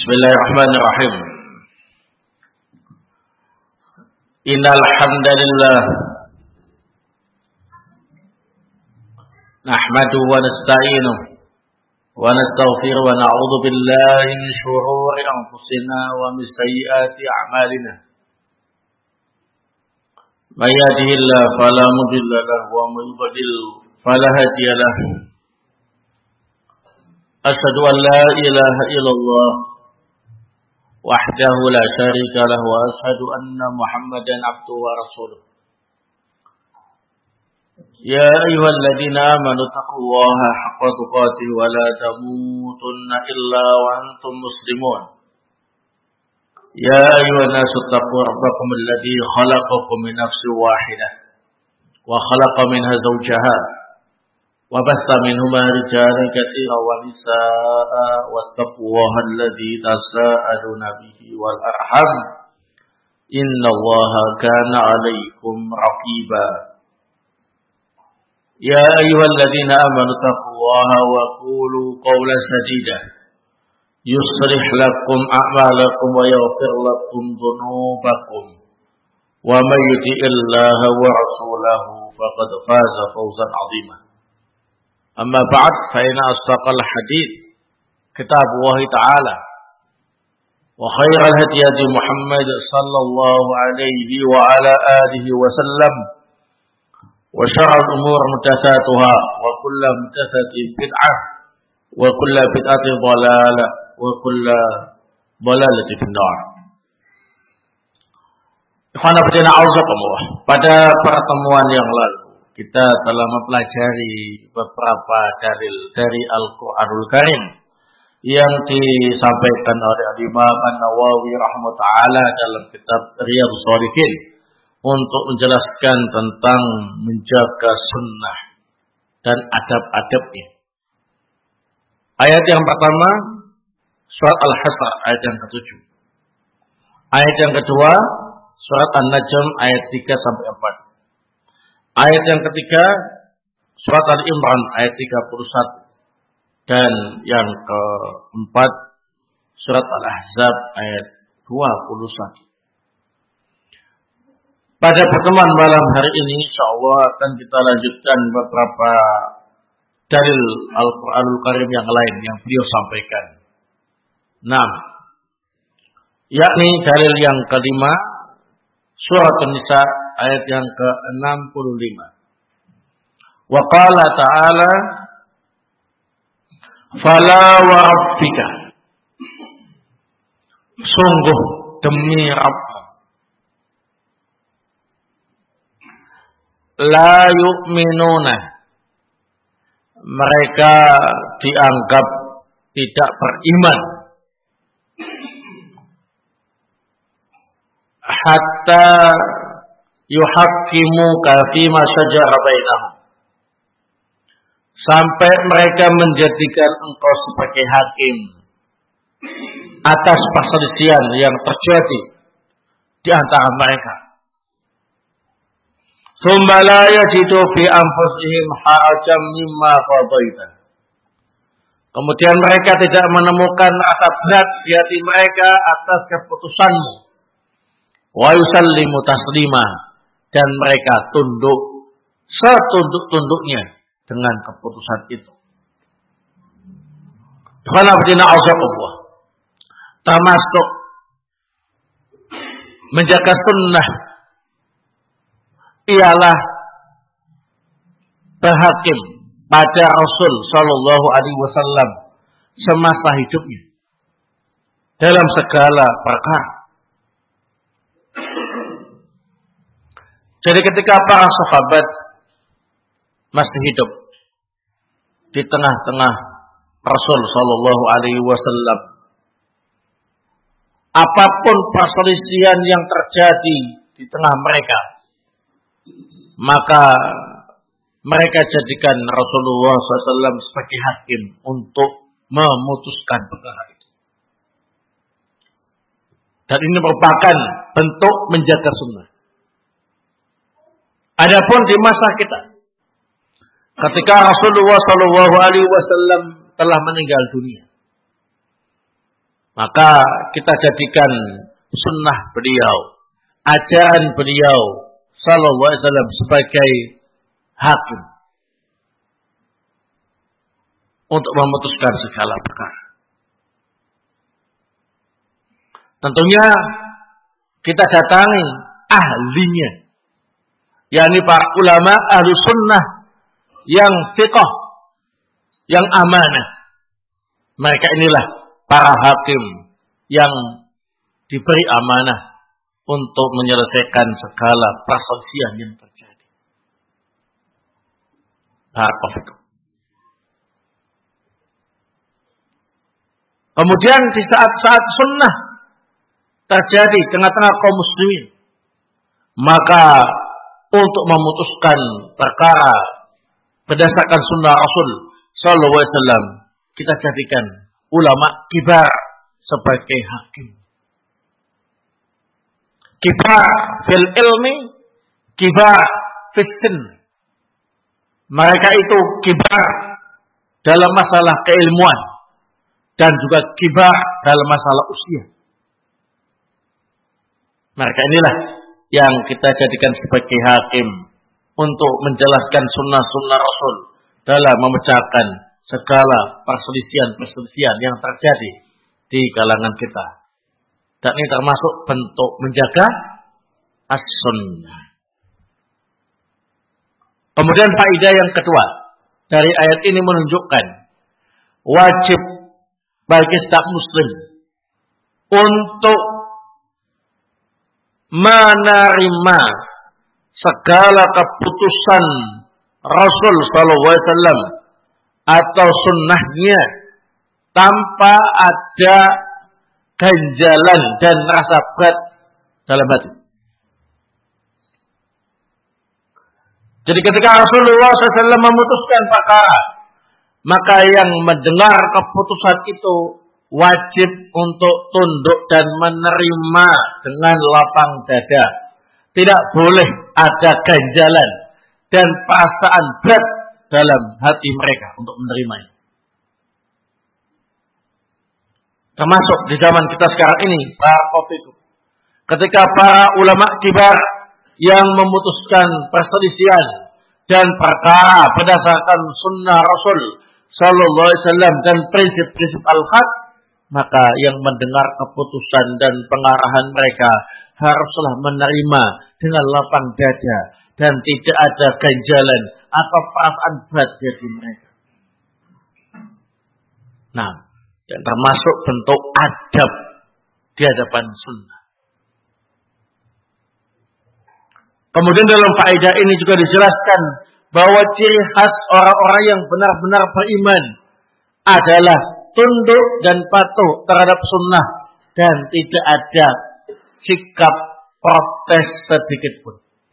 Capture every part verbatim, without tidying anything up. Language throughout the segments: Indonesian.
Bismillahirrahmanirrahim. Innal hamdalillah nahmaduhu wa nasta'inuhu wa nastaghfiruhu wa na'udzu billahi min shururi anfusina wa min sayyiati a'malina. May yahdihillahu fala mudilla lahu wa may yudlil fala hadiya lahu. Asyhadu an la ilaha illallah wahdahu la syarika lahu wa asyhadu anna Muhammadan abduhu wa rasuluh. Ya ayyuhalladzina amanu taqullaha haqqa tuqatih wa la tamutunna illa wa antum muslimun. Ya ayyuhan nasu taqu rabbakum alladzi khalaqakum min nafsin wahidah wa khalaqa minha zawjaha wa bassa minhuma rijalan katsiran wa nisaa'a wattaqullaha alladzi tasaaluna bihi wal arham innallaha kana 'alaykum raqiba. Ya ayyuhalladzina amanu taqullaha wa qulu qawlan sadida yuslih lakum a'malakum wa yaghfir lakum dhunubakum wa may yuti'illaha wa rasulahu faqad faza fawzan 'azima. Amma ba'd, fa inna asdaqal hadits kitabullah ta'ala wa khairal hadi hadi Muhammad sallallahu alaihi wa ala alihi wa sallam wa syarrul umur muhdatsatuha wa kullu muhdatsatin bid'ah wa kullu bid'atin dhalalah wa kullu dhalalatin finnar. Ikhwana fillah, auzubillah. Pada pertemuan yang lalu kita telah mempelajari beberapa dalil dari Al-Qur'anul Karim yang disampaikan oleh Imam An-Nawawi rahimahullah dalam kitab Riyadhus Shalihin untuk menjelaskan tentang menjaga sunnah dan adab-adabnya. Ayat yang pertama surat Al-Hasr ayat yang ketujuh. Ayat yang kedua surat An-Najm ayat tiga sampai empat. Ayat yang ketiga surat Al-Imran ayat tiga puluh satu dan yang keempat surat Al-Ahzab ayat dua puluh satu. Pada pertemuan malam hari ini insyaallah akan kita lanjutkan beberapa dalil Al-Qur'anul Karim yang lain yang beliau sampaikan. Nah, yakni dalil yang kelima surat An-Nisa ayat yang ke enam puluh lima. Wa qala ta'ala fala wa rabbika, sungguh demi Rabbmu, la yu'minuna, mereka dianggap tidak beriman, hatta yuhaqqimuka fima syajara bainahum, sampai mereka menjadikan engkau sebagai hakim atas perselisihan yang terjadi di antara mereka. Tsumma la yajidu fi anfusihim harajan mimma qadaita, kemudian mereka tidak menemukan rasa berat di hati mereka atas keputusanmu. Wa yusallimu taslima, dan mereka tunduk setunduk-tunduknya dengan keputusan itu. Termasuk menjaga sunnah ialah berhakim pada Rasul Sallallahu Alaihi Wasallam semasa hidupnya dalam segala perkara. Jadi ketika para sahabat masih hidup di tengah-tengah Rasul Sallallahu Alaihi Wasallam, apapun perselisihan yang terjadi di tengah mereka, maka mereka jadikan Rasulullah shallallahu alaihi wasallam sebagai hakim untuk memutuskan perkara itu. Dan ini merupakan bentuk menjaga sunnah. Adapun di masa kita, ketika Rasulullah shallallahu alaihi wasallam telah meninggal dunia, Maka kita jadikan sunnah beliau, ajaran beliau sallallahu alaihi wasallam sebagai hakim untuk memutuskan segala perkara. Tentunya kita datangi ahlinya, yakni para ulama ahlu sunnah yang fiqh, yang amanah. Mereka inilah para hakim yang diberi amanah untuk menyelesaikan segala perselisihan yang terjadi. Barakallahu. Kemudian di saat-saat sunnah terjadi di tengah-tengah kaum muslimin, maka untuk memutuskan perkara berdasarkan sunnah Rasul sallallahu alaihi wasallam, kita jadikan ulama kibar sebagai hakim. Kibar fil ilmi, kibar fil sin. Mereka itu kibar dalam masalah keilmuan dan juga kibar dalam masalah usia. Mereka inilah yang kita jadikan sebagai hakim untuk menjelaskan sunnah-sunnah Rasul dalam memecahkan segala perselisihan-perselisihan yang terjadi di kalangan kita. Dan ini termasuk bentuk menjaga as-sunnah. Kemudian faedah yang kedua dari ayat ini menunjukkan wajib bagi setiap muslim untuk menerima segala keputusan Rasul sallallahu alaihi wasallam atau sunnahnya tanpa ada ganjalan dan rasa berat dalam hati. Jadi ketika Rasulullah shallallahu alaihi wasallam memutuskan perkara, maka yang mendengar keputusan itu wajib untuk tunduk dan menerima dengan lapang dada. Tidak boleh ada ganjalan dan perasaan berat dalam hati mereka untuk menerimanya. Termasuk di zaman kita sekarang ini, para kofiku, ketika para ulama kibar yang memutuskan perselisihan dan perkara berdasarkan sunnah Rasul sallallahu alaihi wasallam dan prinsip-prinsip al-haq, maka yang mendengar keputusan dan pengarahan mereka haruslah menerima dengan lapang dada dan tidak ada ganjalan atau perasaan berat bagi mereka. Nah, dan termasuk bentuk adab di hadapan sunnah. Kemudian dalam faedah ini juga dijelaskan bahwa ciri khas orang-orang yang benar-benar beriman adalah tunduk dan patuh terhadap sunnah dan tidak ada sikap protes sedikit pun.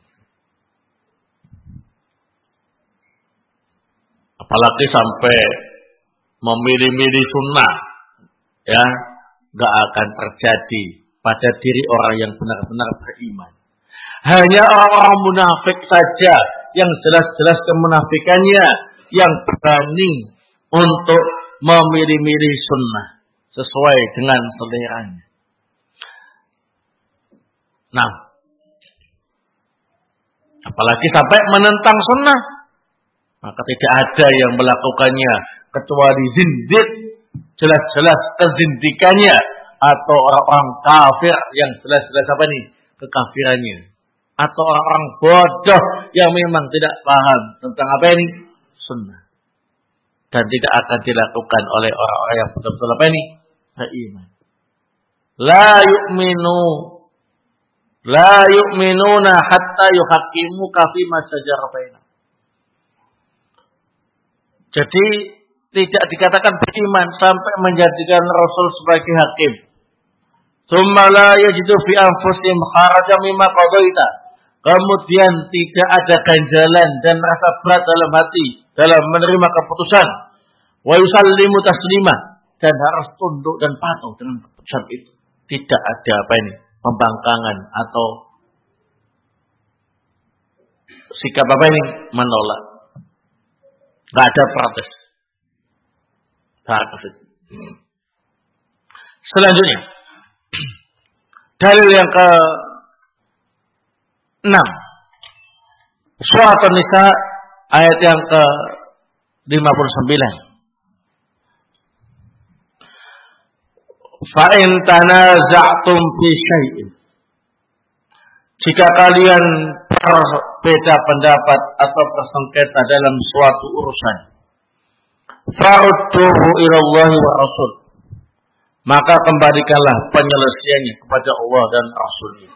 Apalagi sampai memilih-milih sunnah, ya, gak akan terjadi pada diri orang yang benar-benar beriman. Hanya orang-orang munafik saja yang jelas-jelas kemunafikannya yang berani untuk memilih-milih sunnah sesuai dengan seleranya. Nah, apalagi sampai menentang sunnah, maka tidak ada yang melakukannya kecuali zindik, jelas-jelas kezindikannya, atau orang-orang kafir yang jelas-jelas apa nih kekafirannya, atau orang-orang bodoh yang memang tidak paham tentang apa ini sunnah, dan tidak akan dilakukan oleh orang-orang yang betul-betul apa ini beriman. La yu'minu la yu'minuna hatta yuhaqqimuka fima shajara bainahum. Jadi tidak dikatakan beriman sampai menjadikan Rasul sebagai hakim. Tsumma la yajidu fi anfusihim kharajan mimma qadaita. Kemudian tidak ada ganjalan dan rasa berat dalam hati dalam menerima keputusan. Wa yusallimu taslima, dan harus tunduk dan patuh dengan keputusan itu. Tidak ada apa ini pembangkangan atau sikap apa ini menolak. Tidak ada protes. Selanjutnya, dalil yang ke enam, Surat An-Nisa ayat yang ke lima puluh sembilan. Fa in tanaza'tum fi syai'in, jika kalian berbeda pendapat atau bersengketa dalam suatu urusan, farudduhu ila Allah wa Rasul, maka kembalikanlah penyelesaiannya kepada Allah dan Rasul-Nya.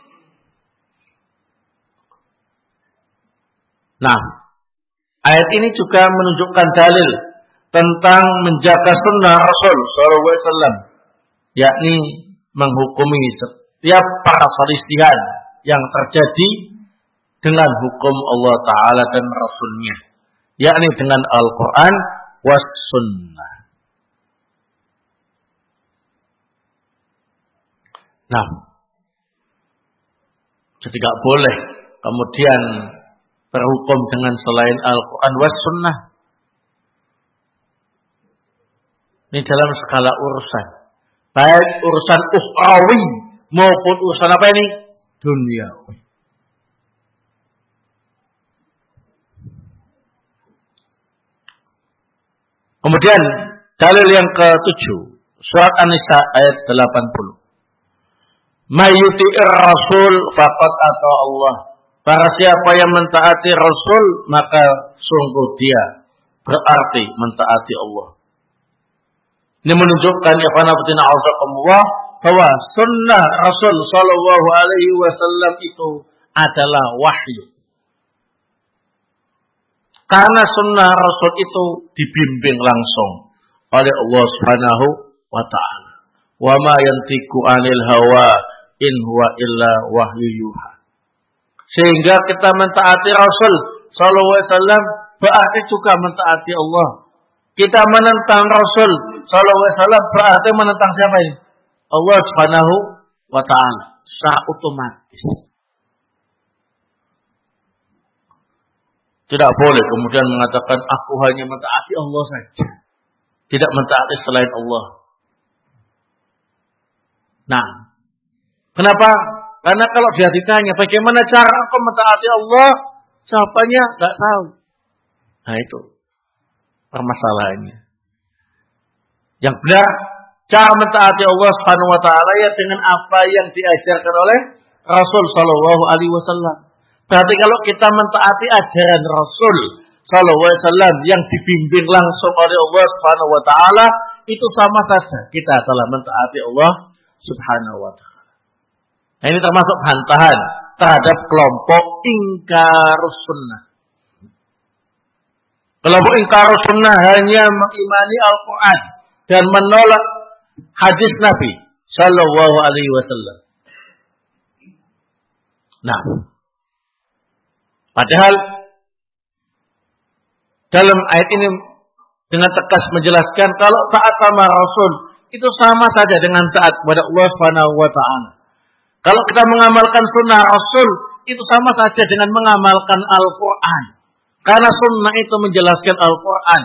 Nah, ayat ini juga menunjukkan dalil tentang menjaga sunnah Rasul sallallahu alaihi wasallam, yakni menghukumi setiap perselisihan yang terjadi dengan hukum Allah Ta'ala dan Rasul-Nya, yakni dengan Al-Quran was Sunnah. Nah, jadi tidak boleh kemudian berhukum dengan selain Al-Quran was Sunnah. Ini dalam skala urusan, baik urusan ukhrawi maupun urusan apa ini? Duniawi. Kemudian dalil yang ketujuh, surat An-Nisa ayat delapan puluh. Mayyuti'ir Rasul faqad ata Allah. Para siapa yang mentaati Rasul, maka sungguh dia berarti mentaati Allah. Ini menunjukkan ya khanafatina auzakumullah bahwa sunnah Rasul sallallahu alaihi wasallam itu adalah wahyu. Karena sunnah Rasul itu dibimbing langsung oleh Allah Subhanahu wa ta'ala. Wa ma yantiqu 'anil hawa in huwa illa wahyu yuha. Sehingga kita mentaati Rasul sallallahu alaihi wasallam berarti juga mentaati Allah. Kita menentang Rasul sallallahu alaihi wasallam berarti menentang siapa ini? Allah Subhanahu wa ta'ala. Secara otomatis. Tidak boleh kemudian mengatakan aku hanya mentaati Allah saja, tidak mentaati selain Allah. Nah, kenapa? Karena kalau dia ditanya bagaimana cara engkau mentaati Allah, jawabannya nggak tahu. Nah itu permasalahannya. Yang benar cara mentaati Allah Subhanahu wa ta'ala ya dengan apa yang diajarkan oleh Rasul sallallahu alaihi wasallam. Berarti kalau kita mentaati ajaran Rasul sallallahu alaihi wasallam yang dibimbing langsung oleh Allah Subhanahu wa taala, itu sama saja kita telah mentaati Allah Subhanahu wa taala. Nah, ini termasuk bantahan terhadap kelompok ingkarus sunnah. Kelompok ingkarus sunnah hanya mengimani Al-Quran dan menolak hadis Nabi sallallahu alaihi wasallam. Nah, padahal dalam ayat ini dengan tegas menjelaskan kalau taat sama Rasul itu sama saja dengan taat kepada Allah Subhanahu wa taala. Kalau kita mengamalkan sunnah Rasul itu sama saja dengan mengamalkan Al-Quran. Karena sunnah itu menjelaskan Al-Quran.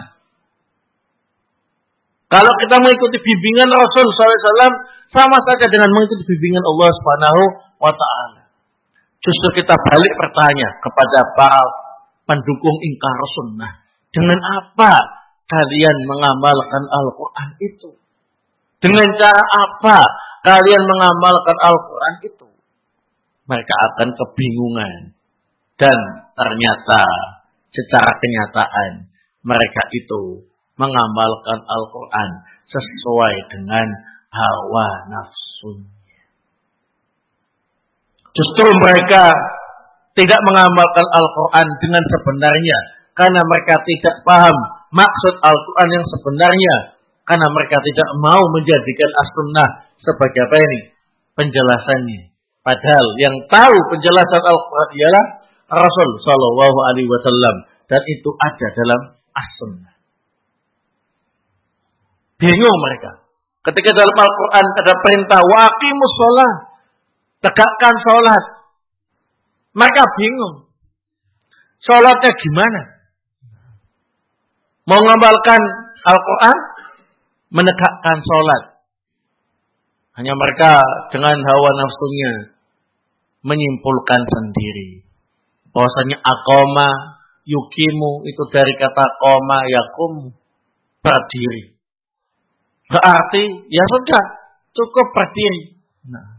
Kalau kita mengikuti bimbingan Rasul sallallahu alaihi wasallam sama saja dengan mengikuti bimbingan Allah Subhanahu wa taala. Justru kita balik bertanya kepada para pendukung ingkar sunnah. Dengan apa kalian mengamalkan Al-Quran itu? Dengan cara apa kalian mengamalkan Al-Quran itu? Mereka akan kebingungan. Dan ternyata secara kenyataan mereka itu mengamalkan Al-Quran sesuai dengan hawa nafsunya. Justru mereka tidak mengamalkan Al-Quran dengan sebenarnya. Karena mereka tidak paham maksud Al-Quran yang sebenarnya. Karena mereka tidak mau menjadikan as-sunnah sebagai apa ini? Penjelasannya. Padahal yang tahu penjelasan Al-Quran ialah Rasul sallallahu alaihi wasallam. Dan itu ada dalam as-sunnah. Bingung mereka. Ketika dalam Al-Quran ada perintah waqimus shalah, tegakkan sholat. Mereka bingung. Sholatnya gimana? Mau mengamalkan Al-Quran, menegakkan sholat. Hanya mereka dengan hawa nafsunya menyimpulkan sendiri bahwasanya aqama yukimu itu dari kata qoma yakum, berdiri. Berarti ya sudah cukup berdiri. Nah,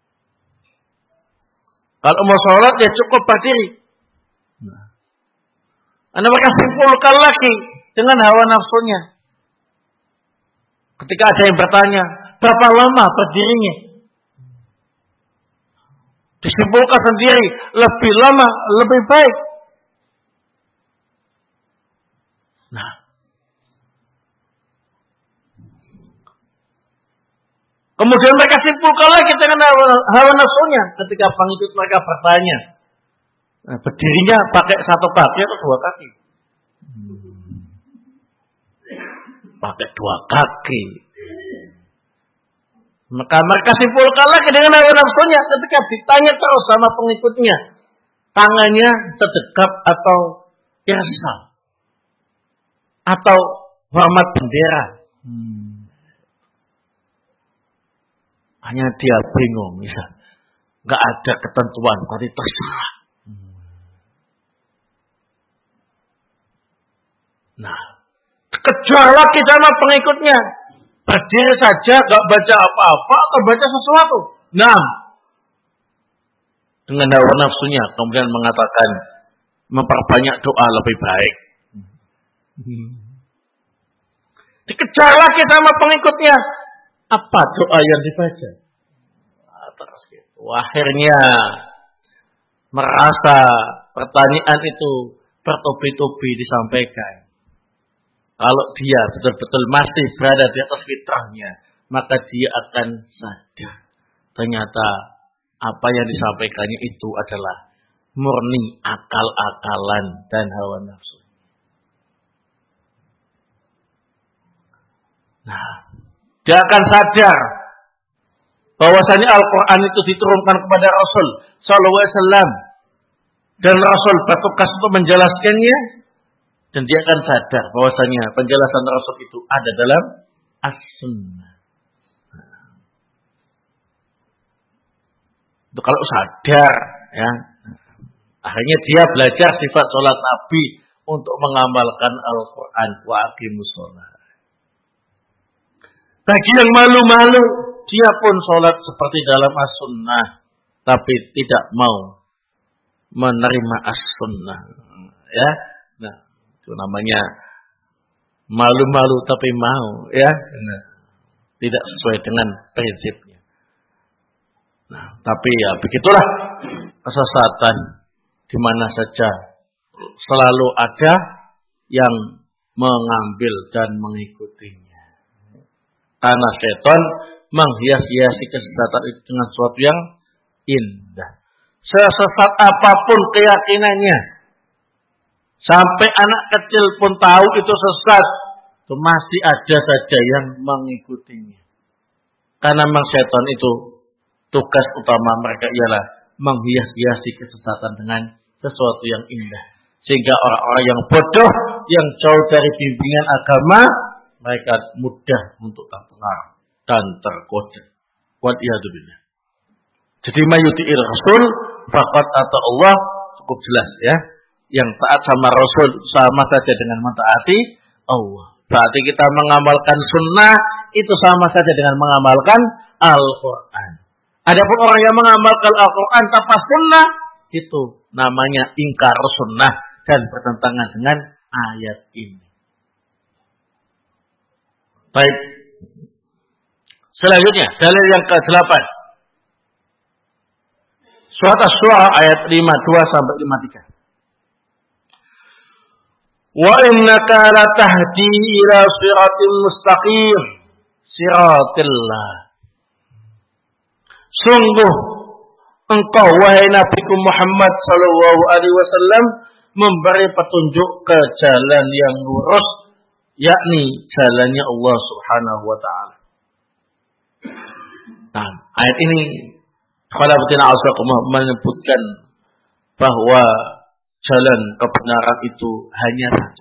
kalau mau sholat ya cukup berdiri. Nah, Anda mereka simpulkan lagi dengan hawa nafsunya. Ketika ada yang bertanya, berapa lama berdirinya? Disimpulkan sendiri, lebih lama, lebih baik. Nah, kemudian mereka simpulkan lagi dengan hawa, hawa nafsunya ketika pengikut mereka bertanya, nah, berdirinya pakai satu kaki atau dua kaki? Hmm. Pakai dua kaki. Maka mereka simpulkan lagi dengan hawa nafsunya ketika ditanya terus sama pengikutnya, tangannya sedekap atau irsal atau hormat bendera. Hmm. Hanya dia bingung, misal nggak ada ketentuan, berarti terserah. Hmm. Nah, kejar lagi sama pengikutnya. Berdiri saja, gak baca apa-apa atau baca sesuatu. Nah, dengan hawa nafsunya kemudian mengatakan memperbanyak doa lebih baik. Dikejar lagi sama pengikutnya. Apa doa yang dibaca? Nah, terus gitu. Akhirnya merasa pertanyaan itu bertubi-tubi disampaikan. Kalau dia betul-betul masih berada di atas fitrahnya, maka dia akan sadar. Ternyata apa yang disampaikannya itu adalah murni akal-akalan dan hawa nafsu. Nah, dia akan sadar bahwasanya Al-Quran itu diturunkan kepada Rasul Sallallahu Alaihi Wasallam dan Rasul bertugas untuk menjelaskannya. Dan dia akan sadar bahwasanya penjelasan Rasul itu ada dalam as-sunnah. Itu kalau sadar, ya, akhirnya dia belajar sifat sholat Nabi untuk mengamalkan Al-Quran. Wa aqimus sholat. Bagi yang malu-malu, dia pun sholat seperti dalam as-sunnah, tapi tidak mau menerima as-sunnah. Ya, nah. Itu namanya malu-malu tapi mau, ya. Nah, tidak sesuai dengan prinsipnya. Nah, tapi ya begitulah kesesatan di mana saja selalu ada yang mengambil dan mengikutinya. Karena setan menghias-hiasi kesesatan itu dengan sesuatu yang indah. Sesesat apapun keyakinannya, sampai anak kecil pun tahu itu sesat, itu masih ada saja yang mengikutinya. Karena memang setan itu tugas utama mereka ialah menghias-hiasi kesesatan dengan sesuatu yang indah. Sehingga orang-orang yang bodoh, yang jauh dari bimbingan agama, mereka mudah untuk terpengaruh dan tergoda. Waliyadzubillah. Jadi mayuti'il Rasul faqad ata Allah, cukup jelas ya. Yang taat sama Rasul sama saja dengan mentaati Allah. Berarti kita mengamalkan sunnah itu sama saja dengan mengamalkan Al-Quran. Adapun orang yang mengamalkan Al-Quran tanpa sunnah, itu namanya ingkar sunnah dan bertentangan dengan ayat ini. Baik. Selanjutnya, dalil yang kedelapan. Surat Asy-Syu'ara ayat lima puluh dua sampai lima puluh tiga. Wa innaka latahdi ila siratil mustaqim, siratillah. Sungguh engkau wahai Nabi Muhammad sallallahu alaihi wasallam memberi petunjuk ke jalan yang lurus, yakni jalannya Allah Subhanahu wa taala. Nah, ayat ini khalafatina asyakumah menyebutkan bahwa jalan kebenaran itu hanya satu,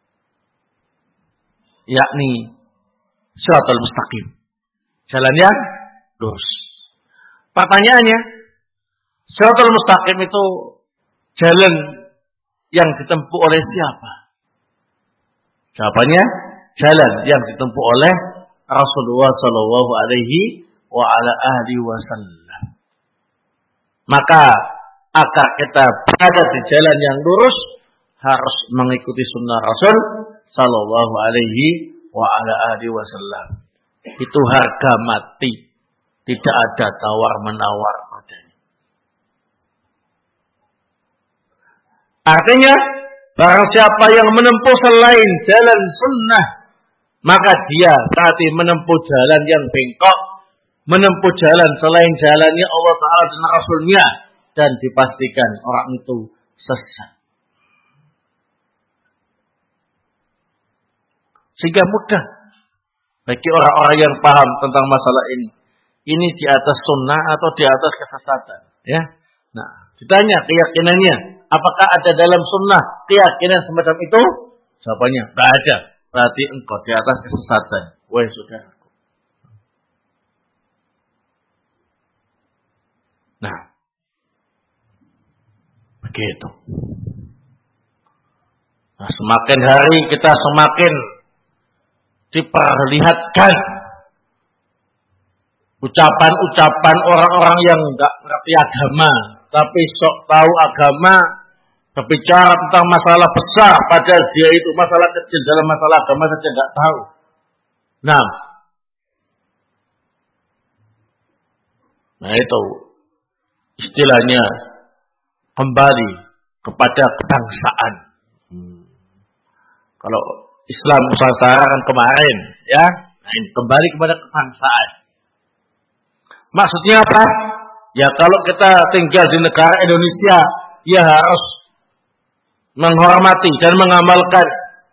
yakni siratal mustaqim, jalan yang lurus. Pertanyaannya, Shiratal Mustaqim itu jalan yang ditempuh oleh siapa? Jawabannya, jalan yang ditempuh oleh Rasulullah Shallallahu Alaihi wa ala ahli wasallam. Maka agar kita berada di jalan yang lurus harus mengikuti sunnah Rasul Shallallahu Alaihi wa ala ahli wasallam. Itu harga mati, tidak ada tawar menawar padanya. Artinya, barang siapa yang menempuh selain jalan sunnah, maka dia berarti menempuh jalan yang bengkok, menempuh jalan selain jalannya Allah Ta'ala dan Rasulnya, dan dipastikan orang itu sesat. Sehingga mudah bagi orang-orang yang paham tentang masalah ini. Ini di atas sunnah atau di atas kesesatan. Ya. Nah, ditanya keyakinannya. Apakah ada dalam sunnah keyakinan semacam itu? Jawabannya, tidak ada. Berarti engkau di atas kesesatan. Wah, saudaraku. Nah, begitu. Nah, semakin hari kita semakin diperlihatkan ucapan-ucapan orang-orang yang enggak ngerti agama, tapi sok tahu agama, berbicara tentang masalah besar, padahal dia itu masalah kecil dalam masalah agama saja enggak tahu. Nah, nah itu istilahnya kembali kepada kebangsaan. Hmm. Kalau Islam Nusantara kan kemarin, ya, nah, ini kembali kepada kebangsaan. Maksudnya apa? Ya kalau kita tinggal di negara Indonesia, ya harus menghormati dan mengamalkan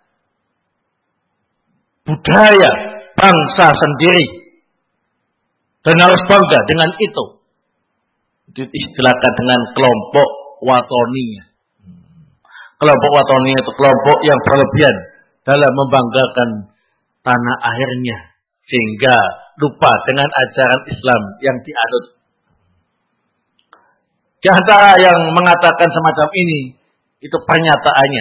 budaya bangsa sendiri dan harus bangga dengan itu. Diistilahkan dengan kelompok watoni. Kelompok watoni itu kelompok yang berlebihan dalam membanggakan tanah airnya sehingga lupa dengan ajaran Islam yang dianut. Di antara yang mengatakan semacam ini itu pernyataannya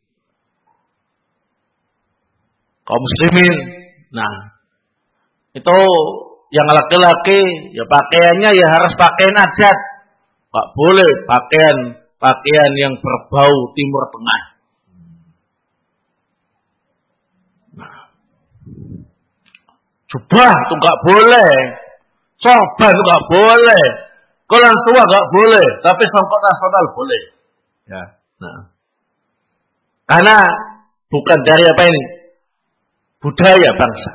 kaum muslimin. Nah, itu yang laki-laki ya pakaiannya ya harus pakaian adat. Enggak boleh pakaian pakaian yang berbau Timur Tengah. Nah, jubah itu enggak boleh. Sorban itu enggak boleh. Kolan tua enggak boleh, tapi songkok nasional boleh. Ya. Nah. Karena bukan dari apa ini? Budaya bangsa.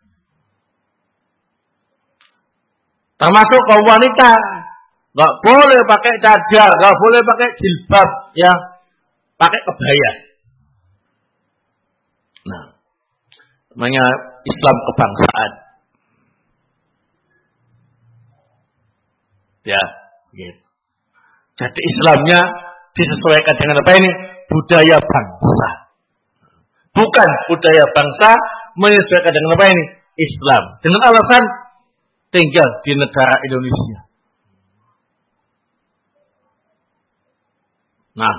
Termasuk kaum wanita, nggak boleh pakai cadar, nggak boleh pakai jilbab, ya, pakai kebaya. Nah, namanya Islam kebangsaan. Ya, gitu. Jadi Islamnya disesuaikan dengan apa ini? Budaya bangsa. Bukan budaya bangsa menyesuaikan dengan apa ini? Islam. Dengan alasan tinggal di negara Indonesia. Nah,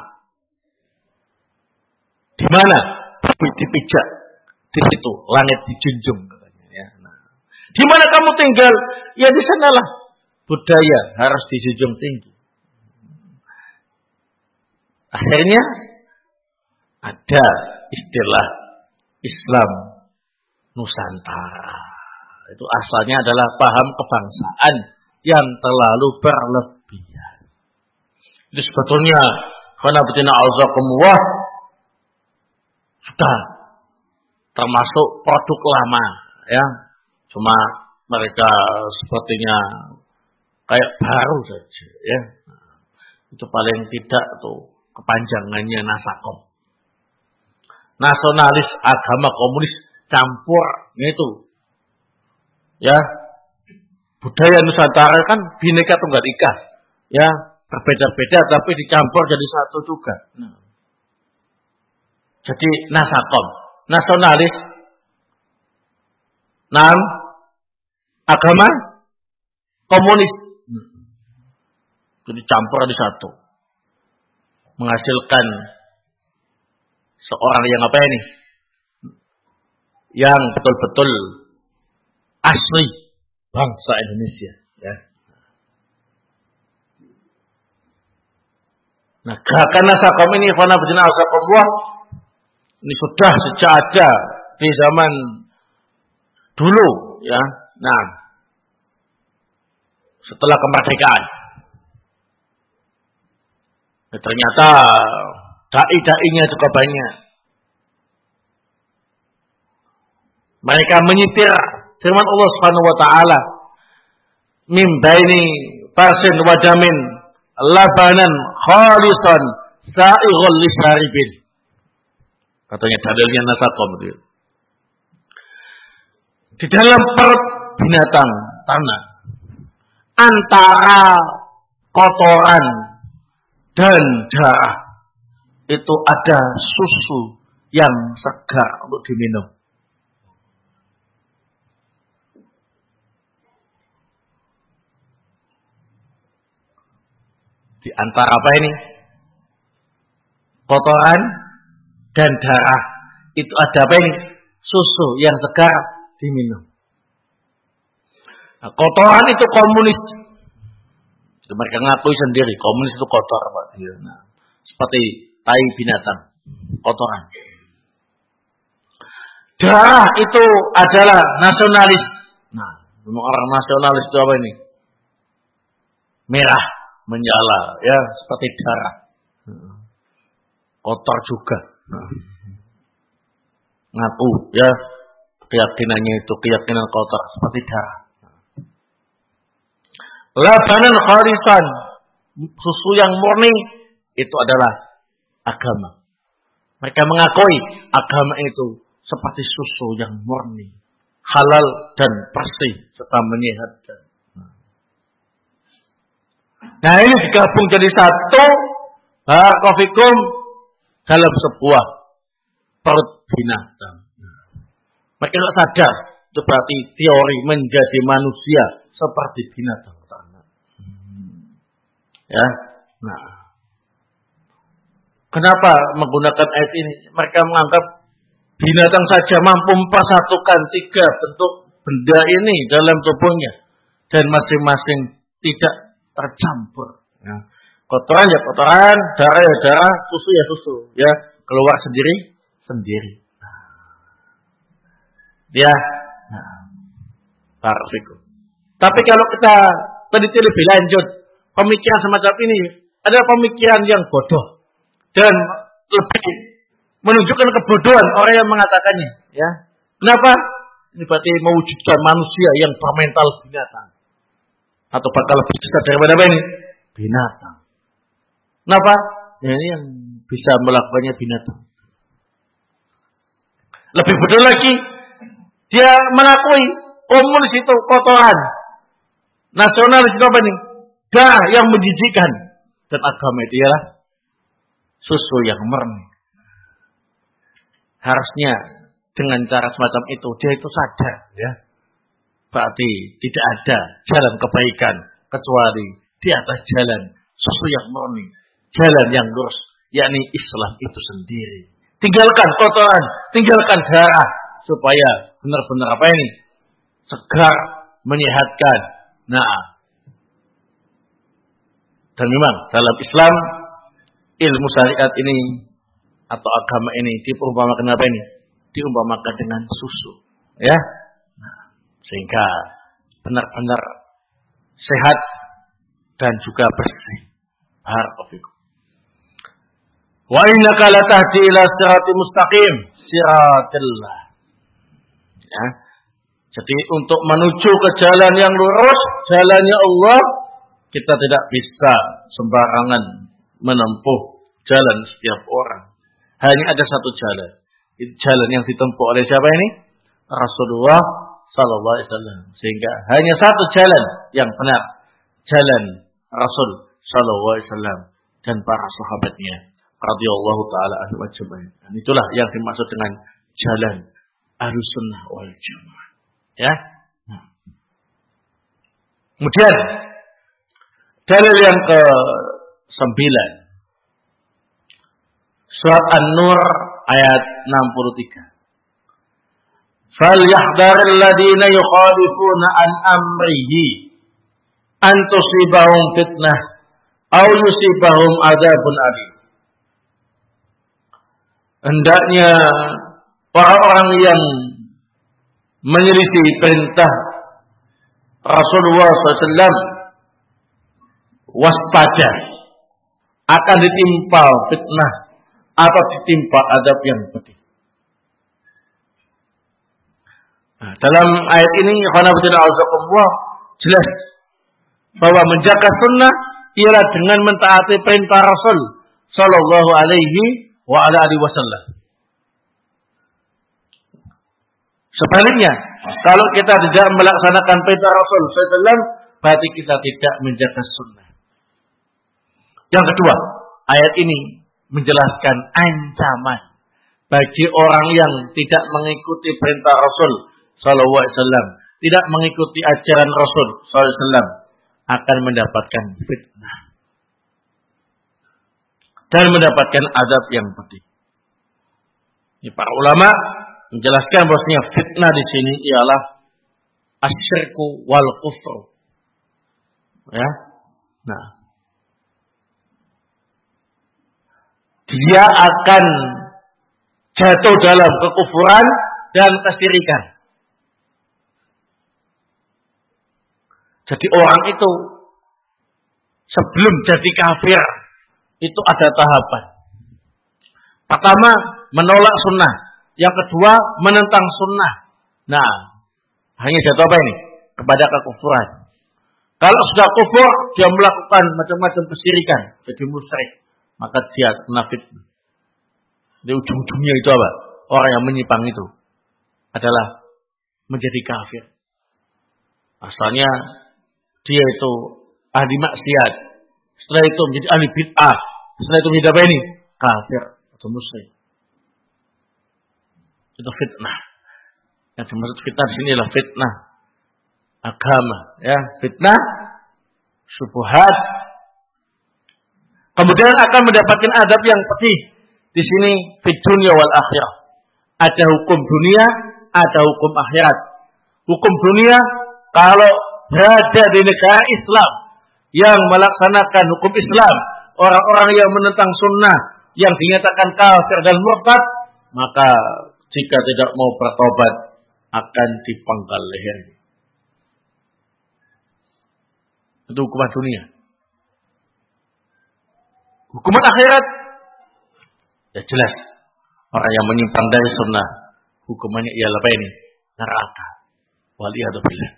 di mana dipijak? Di situ langit dijunjung katanya. Ya. Nah, di mana kamu tinggal? Ya di sanalah budaya harus dijunjung tinggi. Akhirnya ada istilah Islam Nusantara. Itu asalnya adalah paham kebangsaan yang terlalu berlebihan. Itu sebetulnya khanabatina auzakumullah sudah termasuk produk lama, ya. Cuma mereka sepertinya kayak baru saja, ya. Itu paling tidak tuh kepanjangannya Nasakom. Nasionalis agama komunis campur itu. Ya, budaya Nusantara kan bineka tunggal ika, ya, berbeda-beda tapi dicampur jadi satu juga. Nah. Jadi Nasakom, nasionalis, nam, agama komunis. Jadi campur di satu. Menghasilkan seorang yang apa ini? Yang betul-betul asli bangsa Indonesia. Ya. Nah, gerakan Nasakom ini, ini sudah sejak ada di zaman dulu, ya. Nah, setelah kemerdekaan, ya, ternyata dai-dainya juga banyak. Mereka menyitir firman Allah Subhanahu wa taala, "Min baini farsin wa damin labanan khalisan sa'ighul lisaribin." Katanya dalilnya Nasakom itu. Di dalam perut binatang tanah antara kotoran dan darah itu ada susu yang segar untuk diminum. Di antara apa ini? Kotoran dan darah itu ada apa ini? Susu yang segar diminum. Nah, kotoran itu komunis. Jadi mereka ngakui sendiri komunis itu kotor, Pak. Nah, seperti tai binatang, kotoran. Darah itu adalah nasionalis. Nah, orang nasionalis itu apa ini? Merah, menyala, ya seperti darah. Kotor juga. Ngaku, ya keyakinannya itu keyakinan kotor seperti darah. Labanan khalisan, susu yang murni itu adalah agama. Mereka mengakui agama itu seperti susu yang murni, halal dan bersih serta menyehatkan. Nah, ini digabung jadi satu, barakofikum, dalam sebuah perut binatang. Mereka tidak sadar itu berarti teori menjadi manusia seperti binatang. Ya, nah, kenapa menggunakan ayat ini? Mereka menganggap binatang saja mampu mempersatukan tiga bentuk benda ini dalam tubuhnya dan masing-masing tidak tercampur. Ya. Kotoran ya kotoran, darah ya darah, susu ya susu, ya keluar sendiri sendiri. Ya, nah, barakallahu. Tapi kalau kita teliti lebih lanjut, pemikiran semacam ini adalah pemikiran yang bodoh dan lebih menunjukkan kebodohan orang yang mengatakannya. Ya, kenapa? Ini berarti mewujudkan manusia yang bermental binatang atau bakal lebih besar daripada apa ini? Binatang. Kenapa? Ya, ini yang bisa melakukannya binatang. Lebih bodoh lagi, dia mengakui komunis itu kotoran, nasionalis itu apa nih? Darah yang menjijikkan, dan agama itu ialah susu yang murni. Harusnya dengan cara semacam itu dia itu sadar, ya. Berarti tidak ada jalan kebaikan kecuali di atas jalan susu yang murni, jalan yang lurus, yakni Islam itu sendiri. Tinggalkan kotoran, tinggalkan darah supaya benar-benar apa ini? Segar, menyehatkan. Nah, dan memang dalam Islam ilmu syariat ini atau agama ini diumpamakan apa ini? Diumpamakan dengan susu, ya. Nah, sehingga benar-benar sehat dan juga bersih. Barakallahu. Wa innaka latahdi ila siratal mustaqim, siratillah. Ya. Jadi untuk menuju ke jalan yang lurus, jalannya Allah, kita tidak bisa sembarangan menempuh jalan setiap orang. Hanya ada satu jalan. Itu jalan yang ditempuh oleh siapa ini? Rasulullah sallallahu alaihi wasallam. Sehingga hanya satu jalan yang benar. Jalan Rasul sallallahu alaihi wasallam dan para sahabatnya radhiyallahu taala anhum ajma'in. Dan itulah yang dimaksud dengan jalan Ahlussunnah wal Jamaah. Ya. Kemudian dalil yang ke sembilan, surat An-Nur ayat enam puluh tiga. Falyahdharil ladzina yukhalifuna an amrihi an tusibahum fitnah aw yusibahum adzabun alim. Hendaknya orang-orang yang menyelisih perintah Rasulullah shallallahu alaihi wasallam waspada akan ditimpa fitnah atau ditimpa adab yang pedih. Nah, dalam ayat ini jelas bahwa menjaga sunnah ialah dengan mentaati perintah Rasul Sallallahu Alaihi wa ala alihi Wasallam. Sebaliknya, kalau kita tidak melaksanakan perintah Rasul Sallallahu Alaihi Wasallam, berarti kita tidak menjaga sunnah. Yang kedua, ayat ini menjelaskan ancaman bagi orang yang tidak mengikuti perintah Rasul Sallallahu Alaihi Wasallam, tidak mengikuti ajaran Rasul Sallallahu Alaihi Wasallam, akan mendapatkan fitnah dan mendapatkan azab yang pedih. Ini para ulama menjelaskan bahwasanya fitnah di sini ialah asyirku wal kufru. Ya, nah, dia akan jatuh dalam kekufuran dan kesyirikan. Jadi orang itu sebelum jadi kafir itu ada tahapan. Pertama, menolak sunnah. Yang kedua, menentang sunnah. Nah, hanya jatuh apa ini? Kepada kekufuran. Kalau sudah kufur, dia melakukan macam-macam kesyirikan, jadi musyrik, maka dia kena fitnah. Di ujung-ujungnya itu apa? Orang yang menyimpang itu adalah menjadi kafir. Asalnya dia itu ahli maksiat. Setelah itu menjadi ahli bid'ah. Setelah itu menjadi apa ini? Kafir atau musyrik. Itu fitnah. Yang dimaksud fitnah di sini adalah fitnah agama, ya, fitnah syubhat. Kemudian akan mendapatkan adab yang pedih di sini fid dunya wal akhirah. Ada hukum dunia, ada hukum akhirat. Hukum dunia kalau berada di negara Islam yang melaksanakan hukum Islam, orang-orang yang menentang sunnah, yang dinyatakan kafir dan murtad, maka jika tidak mau bertobat akan dipenggal lehernya. Itu hukuman dunia. Hukuman akhirat, ya jelas, orang yang menyimpang dari sunnah, hukumannya ialah apa ini? Neraka. Waliyadzubillah.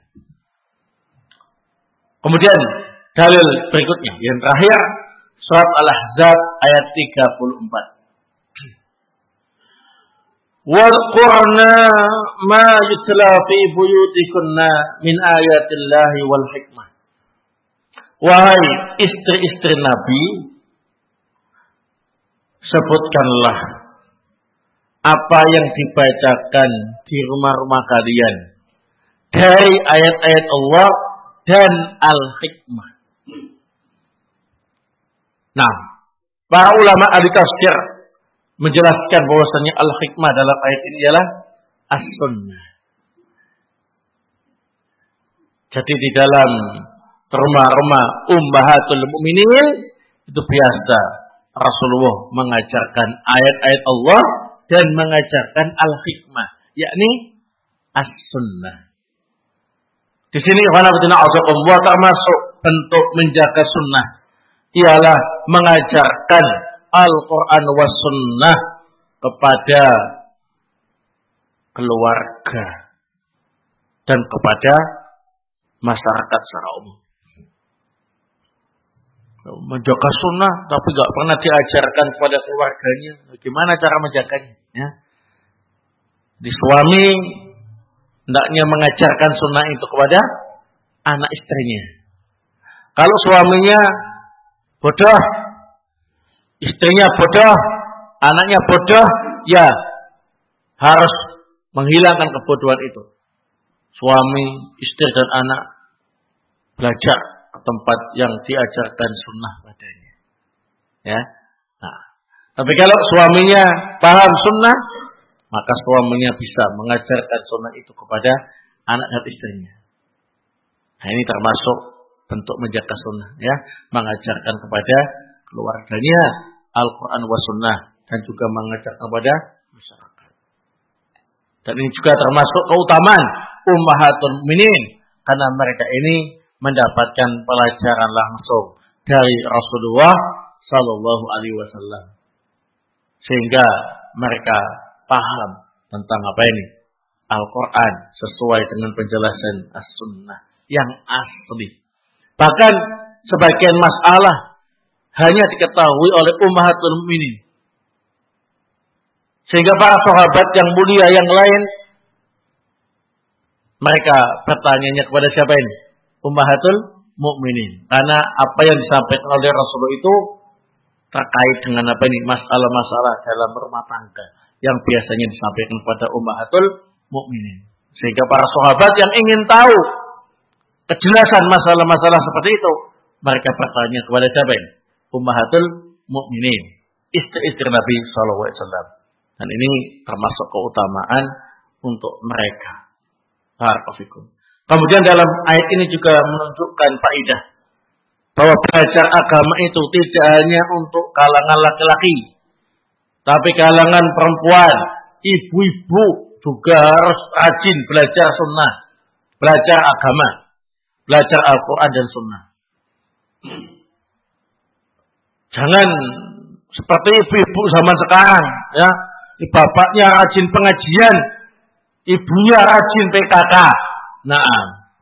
Kemudian dalil berikutnya yang terakhir, surat Al-Ahzab ayat tiga puluh empat. Wadhkurna ma yutla fi buyutikunna min ayatillahi wal hikmah. Wahai istri-istri Nabi, sebutkanlah apa yang dibacakan di rumah-rumah kalian dari ayat-ayat Allah dan al-hikmah. Nah, para ulama ahli tafsir menjelaskan bahwasanya al-hikmah dalam ayat ini ialah as-sunnah. Jadi di dalam rumah-rumah ummahatul mukminin itu biasa Rasulullah mengajarkan ayat-ayat Allah dan mengajarkan al-hikmah, yakni as-sunnah. Di sini Allah termasuk bentuk menjaga sunnah ialah mengajarkan Al-Quran wa sunnah kepada keluarga dan kepada masyarakat secara umum. Menjaga sunnah tapi gak pernah diajarkan kepada keluarganya. Bagaimana cara menjaganya? Ya. Di suami hendaknya mengajarkan sunnah itu kepada anak istrinya. Kalau suaminya bodoh, istrinya bodoh, anaknya bodoh, ya harus menghilangkan kebodohan itu. Suami, istri dan anak belajar ke tempat yang diajarkan sunnah padanya. Ya. Nah, tapi kalau suaminya paham sunnah, maka suaminya bisa mengajarkan sunnah itu kepada anak dan istrinya. Nah, ini termasuk bentuk menjaga sunnah, ya, mengajarkan kepada keluarganya Al-Quran wa sunnah dan juga mengajarkan kepada masyarakat. Dan ini juga termasuk keutamaan ummahatul mukminin karena mereka ini mendapatkan pelajaran langsung dari Rasulullah Sallallahu Alaihi Wasallam, sehingga mereka paham tentang apa ini Al-Quran sesuai dengan penjelasan As-Sunnah yang asli. Bahkan sebagian masalah hanya diketahui oleh ummahatul mukminin, sehingga para sahabat yang mulia yang lain mereka bertanya kepada siapa ini? Ummahatul mukminin. Karena apa yang disampaikan oleh Rasulullah itu terkait dengan apa ini? Masalah-masalah dalam rumah tangga yang biasanya disampaikan kepada ummahatul mukminin. Sehingga para sahabat yang ingin tahu kejelasan masalah-masalah seperti itu, mereka bertanya kepada siapa ini? Ummahatul mukminin, istri-istri Nabi sallallahu alaihi wasallam. Dan ini termasuk keutamaan untuk mereka. Barakallahu. Kemudian dalam ayat ini juga menunjukkan faedah bahwa belajar agama itu tidak hanya untuk kalangan laki-laki, tapi kalangan perempuan, ibu-ibu juga harus rajin belajar sunnah, belajar agama, belajar Al-Quran dan sunnah. Jangan seperti ibu-ibu zaman sekarang, ya, bapaknya rajin pengajian, ibunya rajin P K K. Nah,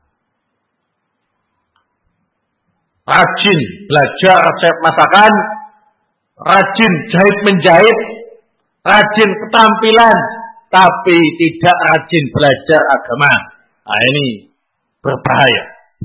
rajin belajar resep masakan, rajin jahit menjahit, rajin ketampilan, tapi tidak rajin belajar agama. Nah, ini berbahaya.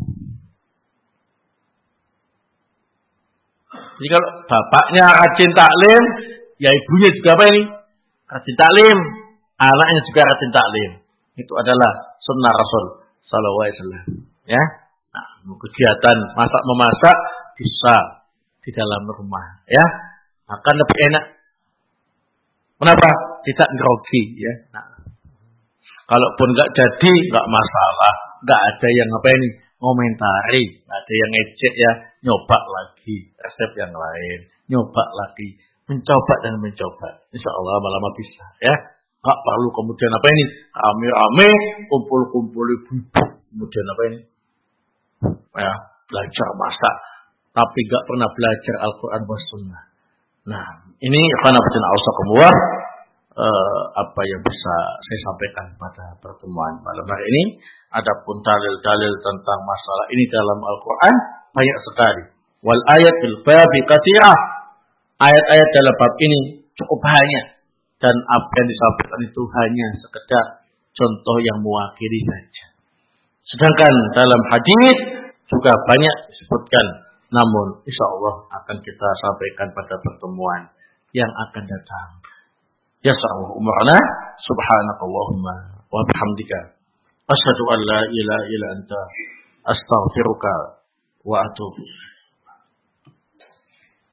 Jadi kalau bapaknya rajin taklim, ya ibunya juga apa ini? Rajin taklim, anaknya juga rajin taklim. Itu adalah sunnah Rasul Sallallahu Alaihi Wasallam. Ya, nah, kegiatan masak memasak bisa di dalam rumah. Ya, akan lebih enak. Kenapa? Tidak grogi. Ya. Nah, kalaupun nggak jadi, nggak masalah. Nggak ada yang apa ini ngomentari, nggak ada yang ngecek ya. Nyoba lagi resep yang lain, nyoba lagi, mencoba dan mencoba. Insya Allah lama-lama bisa. Ya. Nggak perlu kemudian apa ini rame-rame kumpul-kumpul ibu-ibu kemudian apa ini ya belajar masak tapi nggak pernah belajar Al-Quran wa Sunnah. Nah ini karena betul ausakumullah eh, apa yang bisa saya sampaikan pada pertemuan malam hari ini. Adapun dalil-dalil tentang masalah ini dalam Al-Quran banyak sekali. Wal ayat bil babi katsirah. Ayat-ayat dalam bab ini cukup banyak. Dan apa yang disampaikan itu hanya sekedar contoh yang mewakili saja. Sedangkan dalam hadis juga banyak disebutkan. Namun insya Allah akan kita sampaikan pada pertemuan yang akan datang. Yas'allahu umrana subhanakallahumma wa bihamdika asyhadu an la ilaha illa anta astaghfiruka wa atubu